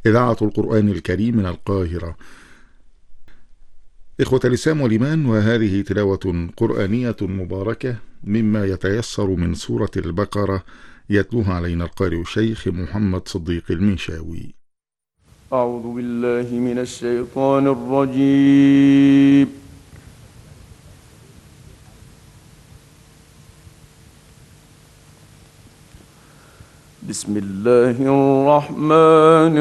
إذاعة القرآن الكريم من القاهرة. إخوة الإسلام والإيمان، وهذه تلاوة قرآنية مباركة مما يتيسر من سورة البقرة، يتلوها علينا القارئ الشيخ محمد صديق المنشاوي. أعوذ بالله من الشيطان الرجيم. بسم الله الرحمن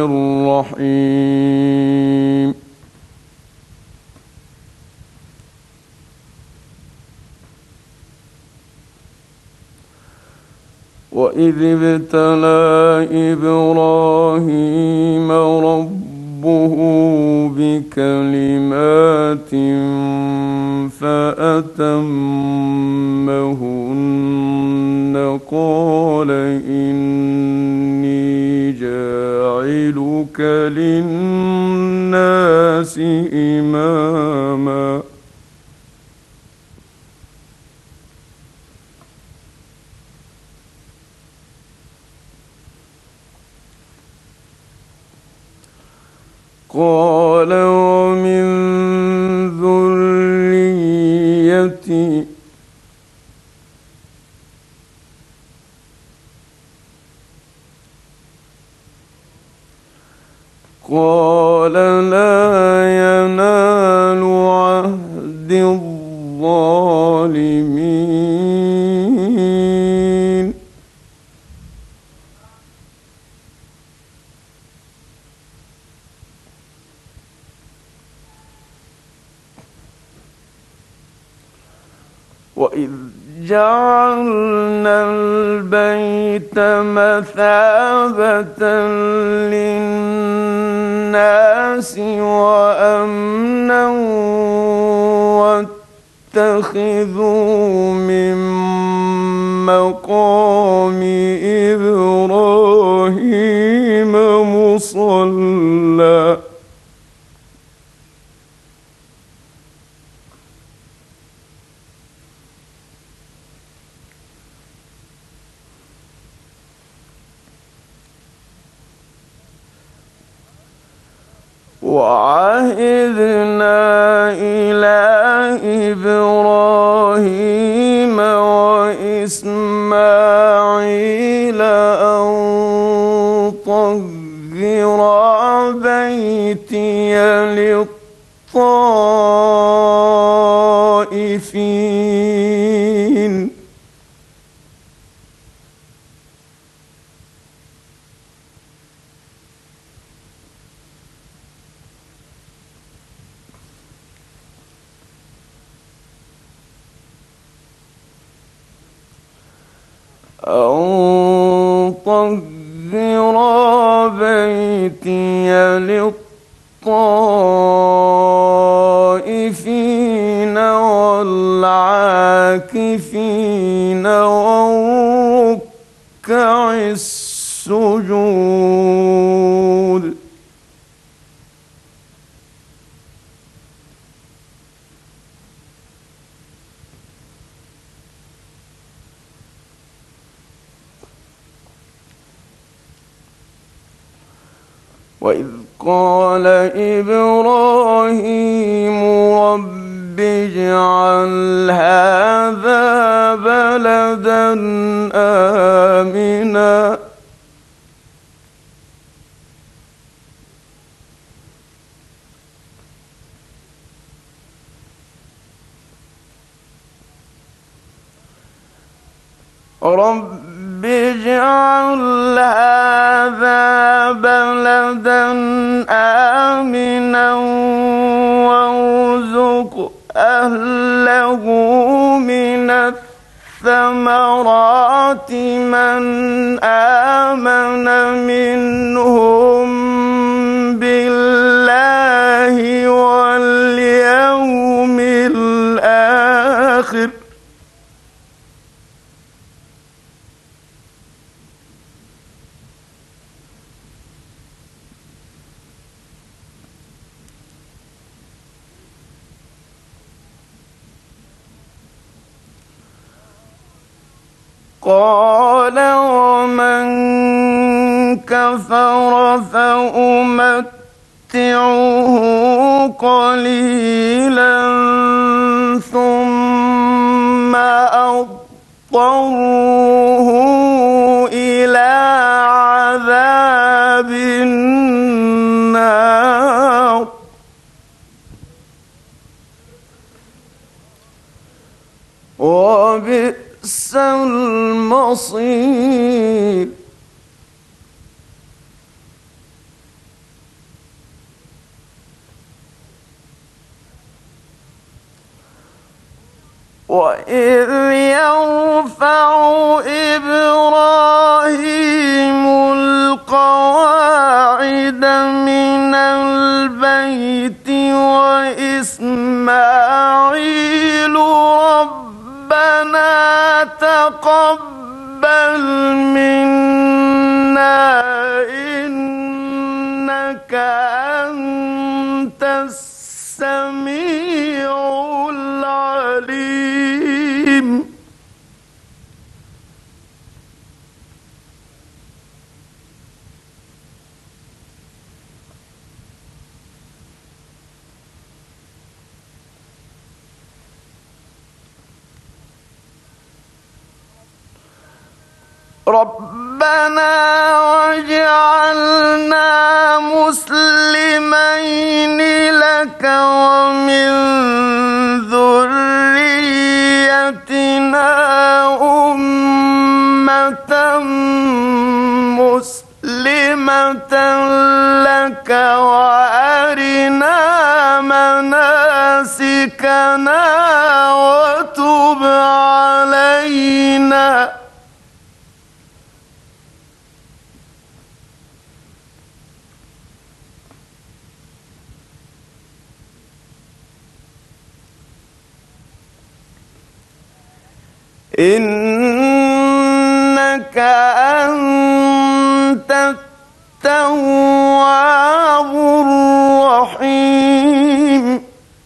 الرحيم. وإذ ابتلى إبراهيم ربه بكلمات فأتمهن قال إني جاعلك للناس إماما قال ومن ذريتي قال لا ينال عهد الظالمين وإذ جعلنا البيت مثابة للناس وأمنا واتخذوا من مقام إبراهيم مصلى وعهدنا إلى إبراهيم وإسماعيل أن طهر بيتي للطائفين أن طهر بيتي للطائفين والعاكفين والركع السجود وإذ قال إبراهيم رب اجعل هذا بلدا آمنا رب اجعل هذا بلدا آمنا وارزق أهله من الثمرات من آمن منهم بالله واليوم الآخر قال ومن كفر فأمتعه قليلا ثم أضطره إلى عذاب النار وبئس المصير. وإذ يرفع إبراهيم القواعد من البيت وإسماعيل ربنا تقبل منا إنك أنت السميع العليم. ربنا واجعلنا مسلمين لك ومن ذريتنا أمة مسلمة لك وأرنا مناسكنا وتب علينا إنك أنت التواب الرحيم.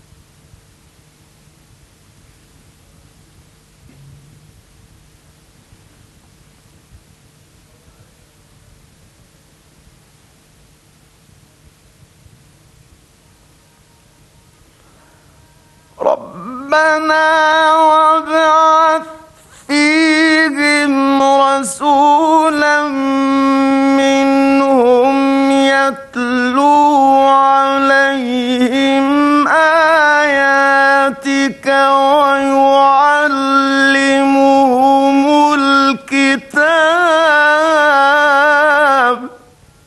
ربنا وابعث فيهم رسولا منهم يتلو عليهم آياتك ويعلمهم الكتاب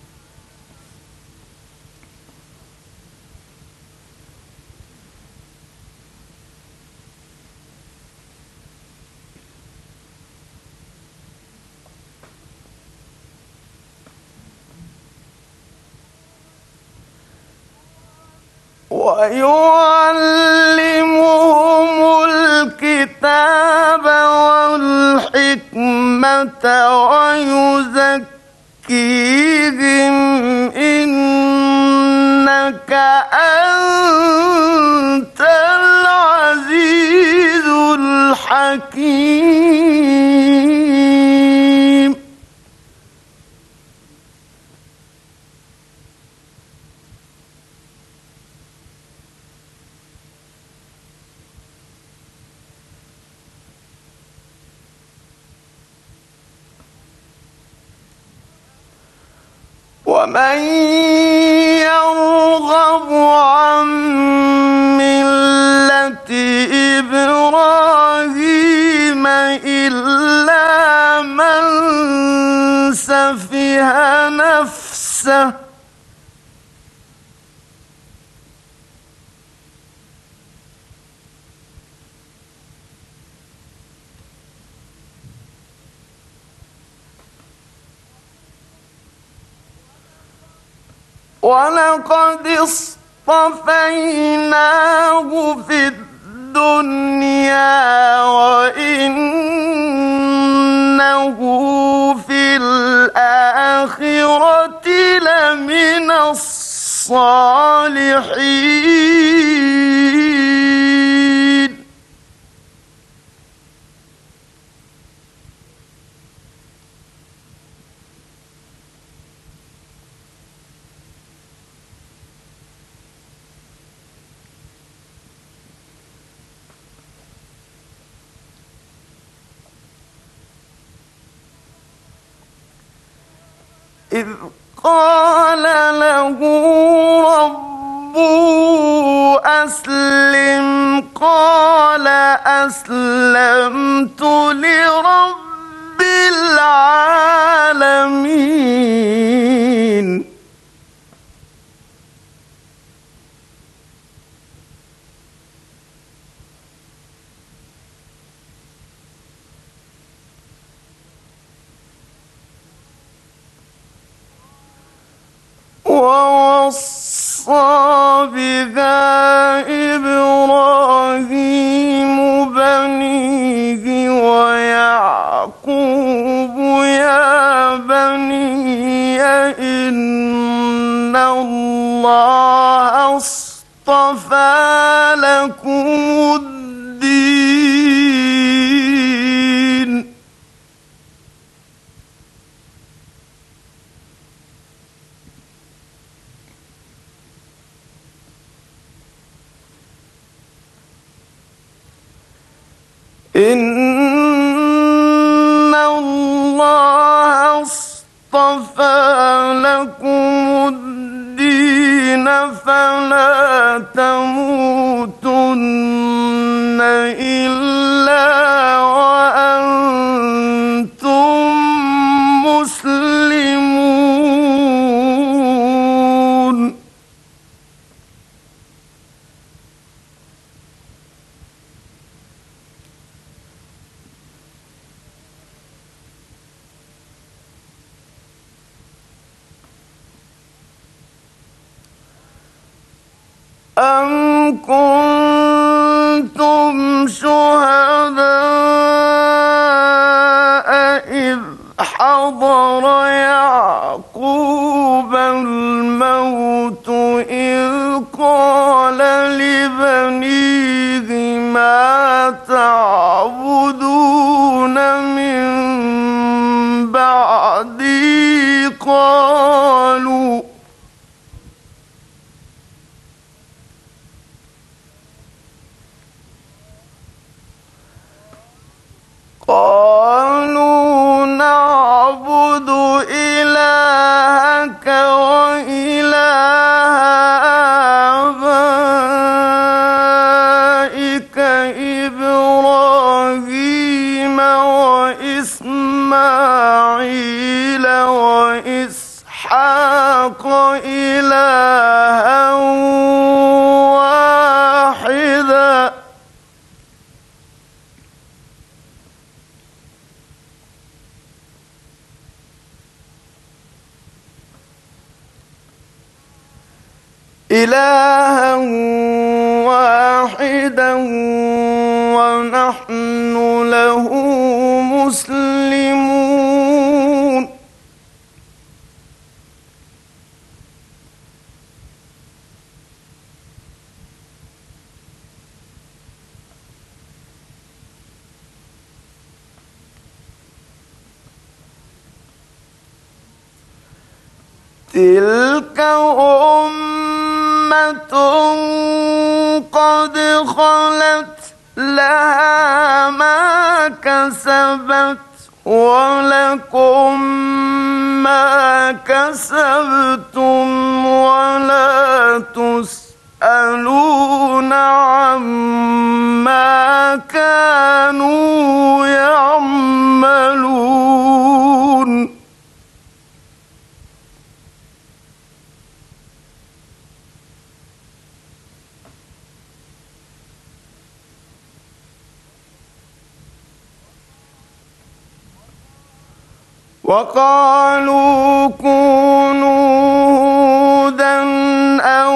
والحكمة ويزكيهم إنك أنت العزيز الحكيم. ومن يرغب عن ملة إبراهيم إلا من سفه نفسه ولقد اصطفيناه في الدنيا وإنه في الآخرة لمن الصالحين. إذ قال له ربه أسلم قال أسلمت لرب العالمين. ووصى بها إبراهيم بنيه ويعقوب يا بني إن الله اصطفى لكم الدين إن الله اصطفى لكم الدين فلا تموتن إلا وأنتم مسلمون. أم كنتم شهداء إذ حضر يعقوب الموت إذ قال لبنيه ما تعبدون من بعدي قالوا نعبد إلهك وإله آبائك إبراهيم وإسماعيل وإسحاق إلها واحدا ونحن له مسلمون. تلك أمة قد خلت لها ما كسبت ولكم ما كسبتم ولا تسألون عما كانوا يعملون. وقالوا كونوا هودا أو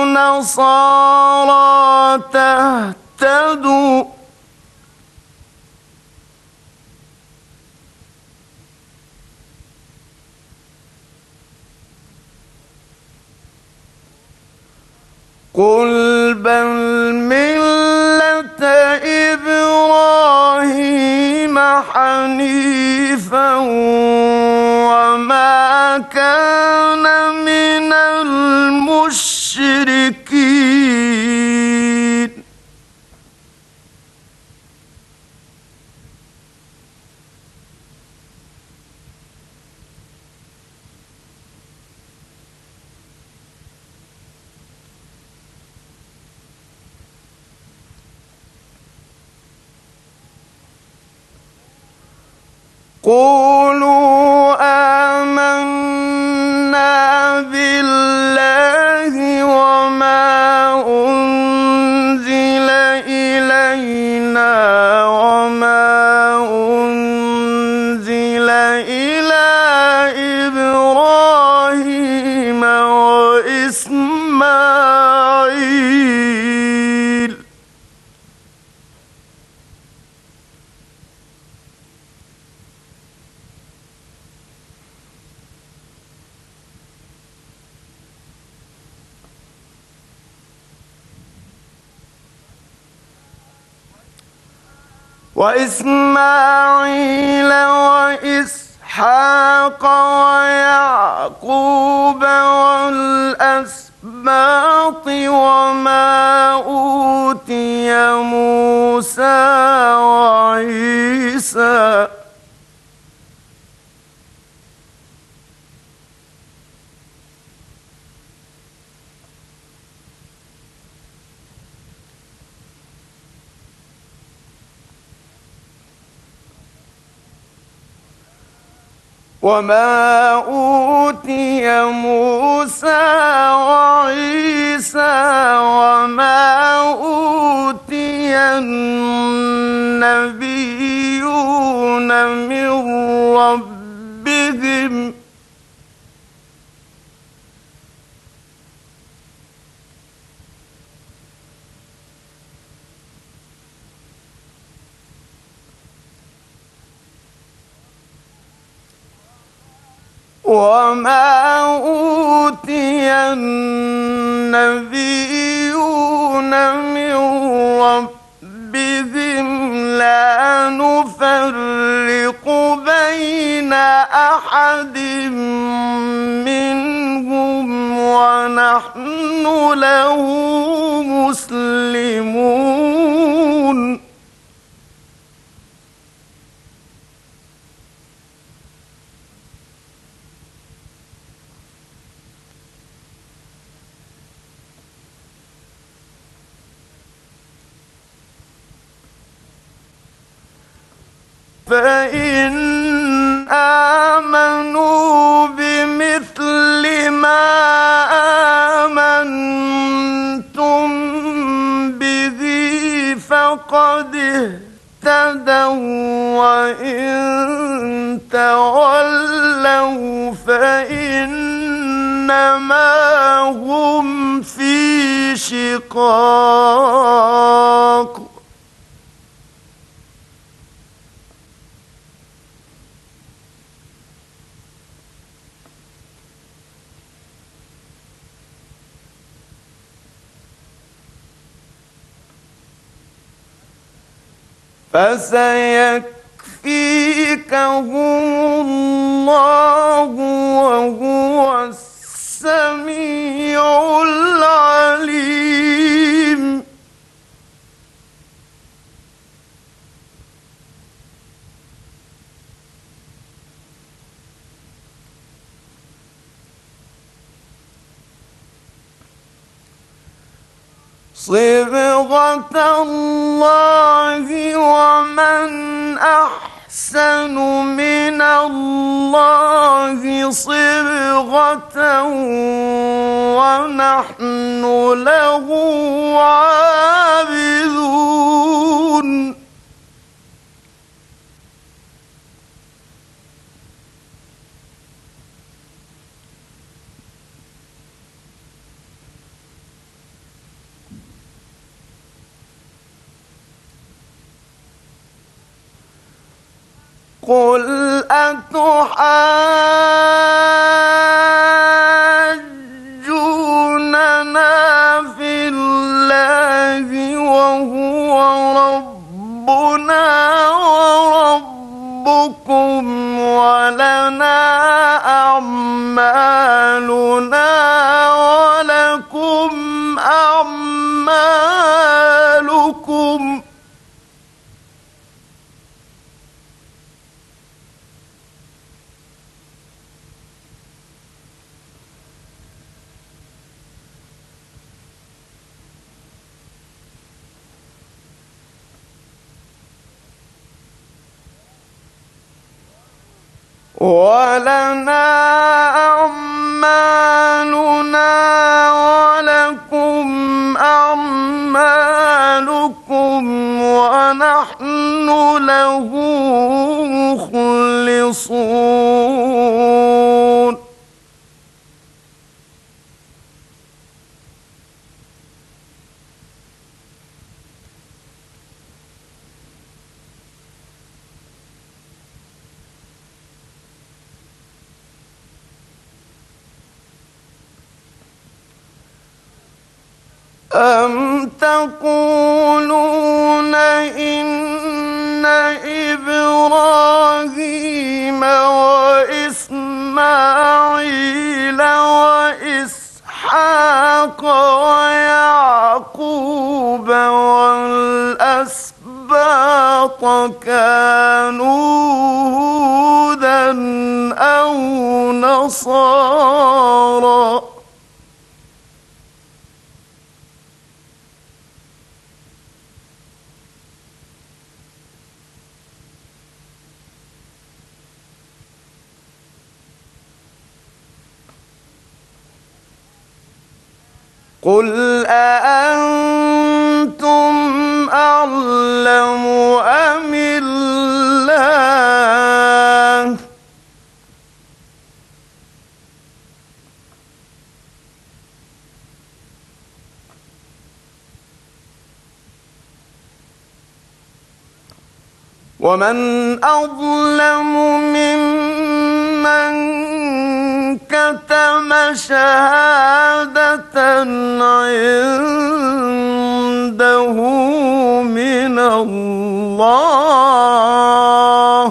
نصارى تهتدوا قل بل ملة إبراهيم حنيفا وما كان من المشركين. قولوا آمنا بالله وما أنزل إلينا وما أنزل إلى إبراهيم وإسماعيل وإسحاق ويعقوب والأسباط وما أوتي موسى وعيسى وما أوتي النبيون من ربهم لا نفرق بين أحد منهم ونحن له مسلمون فإن آمنوا بمثل ما آمنتم به فقد اهتدوا وإن تولوا فإنما هم في شقاق فسيكفيكهم الله وهو السميع العليم صبغة الله ومن أحسن من الله صبغة ونحن له عابدون قل أتحاجوننا في الله وهو ربنا وربكم ولنا أعمالنا ولكم أعمالكم ولنا أعمالنا ولكم أعمالكم ونحن له مخلصون أم تقولون إن إبراهيم وإسماعيل وإسحاق ويعقوب والأسباط كانوا هودا أو نصارى قل أأنتم أعلم أم الله ومن أظلم ممن كتم شهادة عنده من الله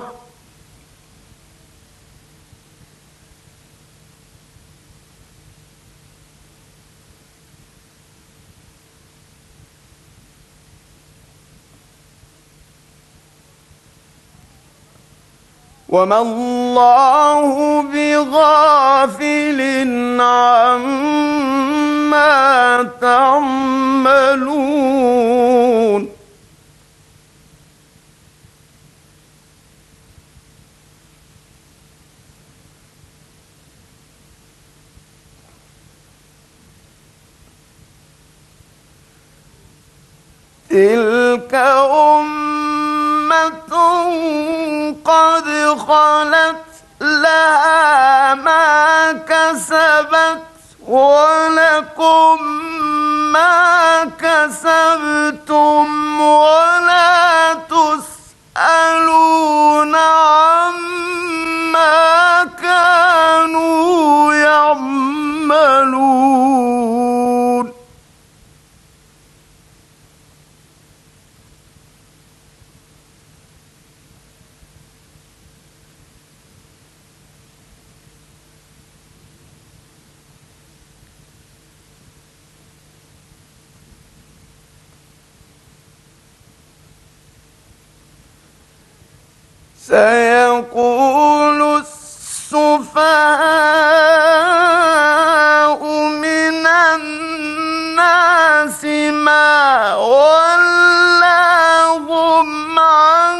وما الله بغافل عما تعملون تلك أمة قد خلت لها ما كسبت ولكم ما كسبتم ولا تسألون عما كانوا يعملون سيقول السفهاء من الناس ما ولاهم عن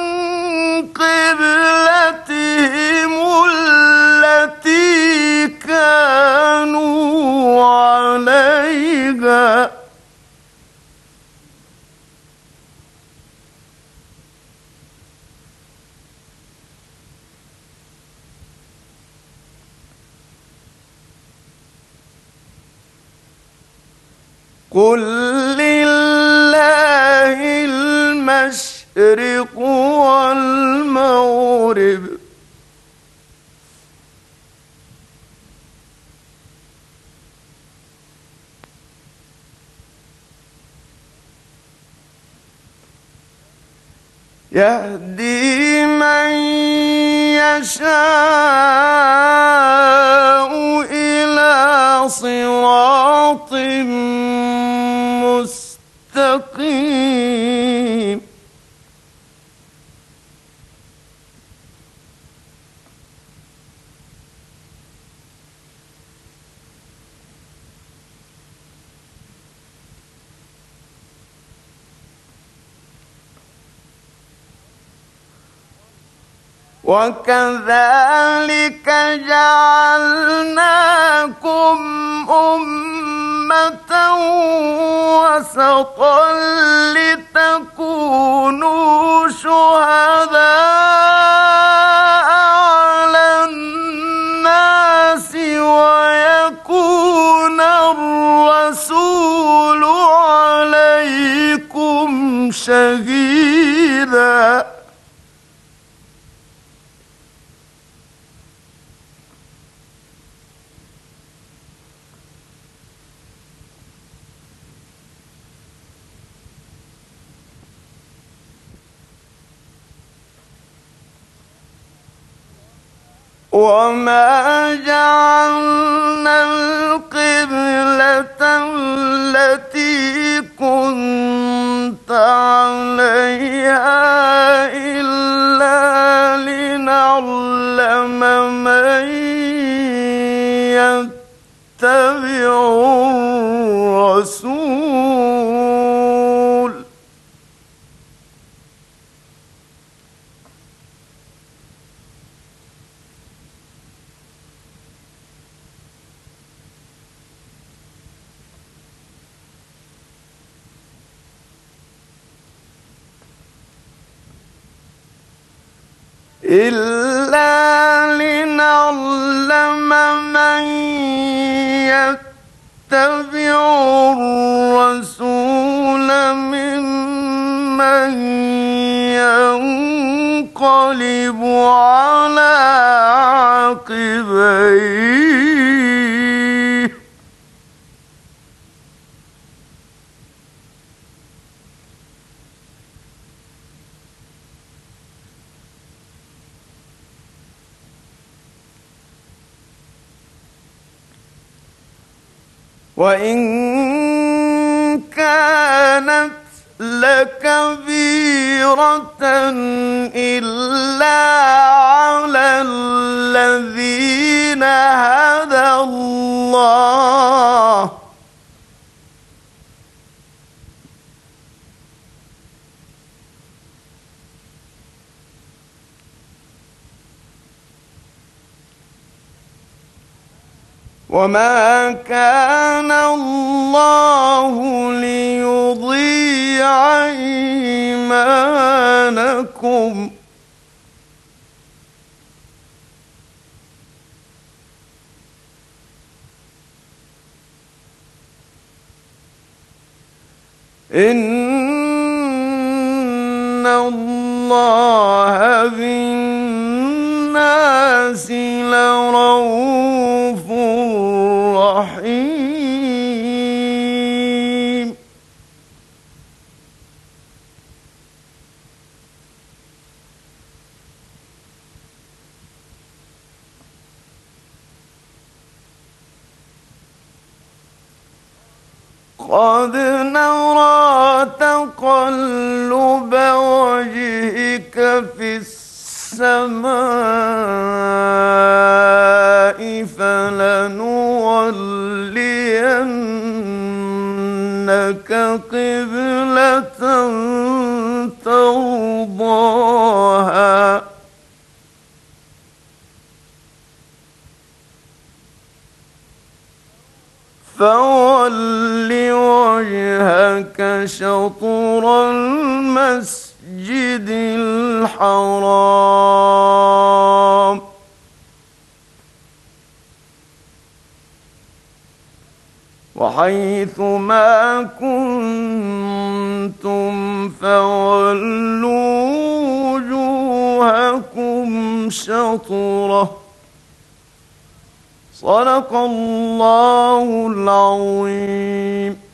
قبلتهم التي كانوا عليها قل لله المشرق والمغرب يهدي من يشاء إلى صراط مستقيم وكذلك جعلناكم أمة وسطا لتكونوا شهداء على الناس ويكون الرسول عليكم شهيدا وما جعلنا القبلة التي كنت عليها إلا لنعلم من يتبع الرسول من يتبع الرسول ممن ينقلب على عقبيه وإن كانت لكبيرة إلا على الذين هدى الله وما كان الله ليضيع إيمانكم إن الله بالناس لرؤوف رحيم قد نرى تقلب وجهك في السماء فلنولينك قبلة ترضاها فول وجهك شطر المسجد الحرام وحيث ما كنتم فولوا وجوهكم شطره صدق الله العظيم.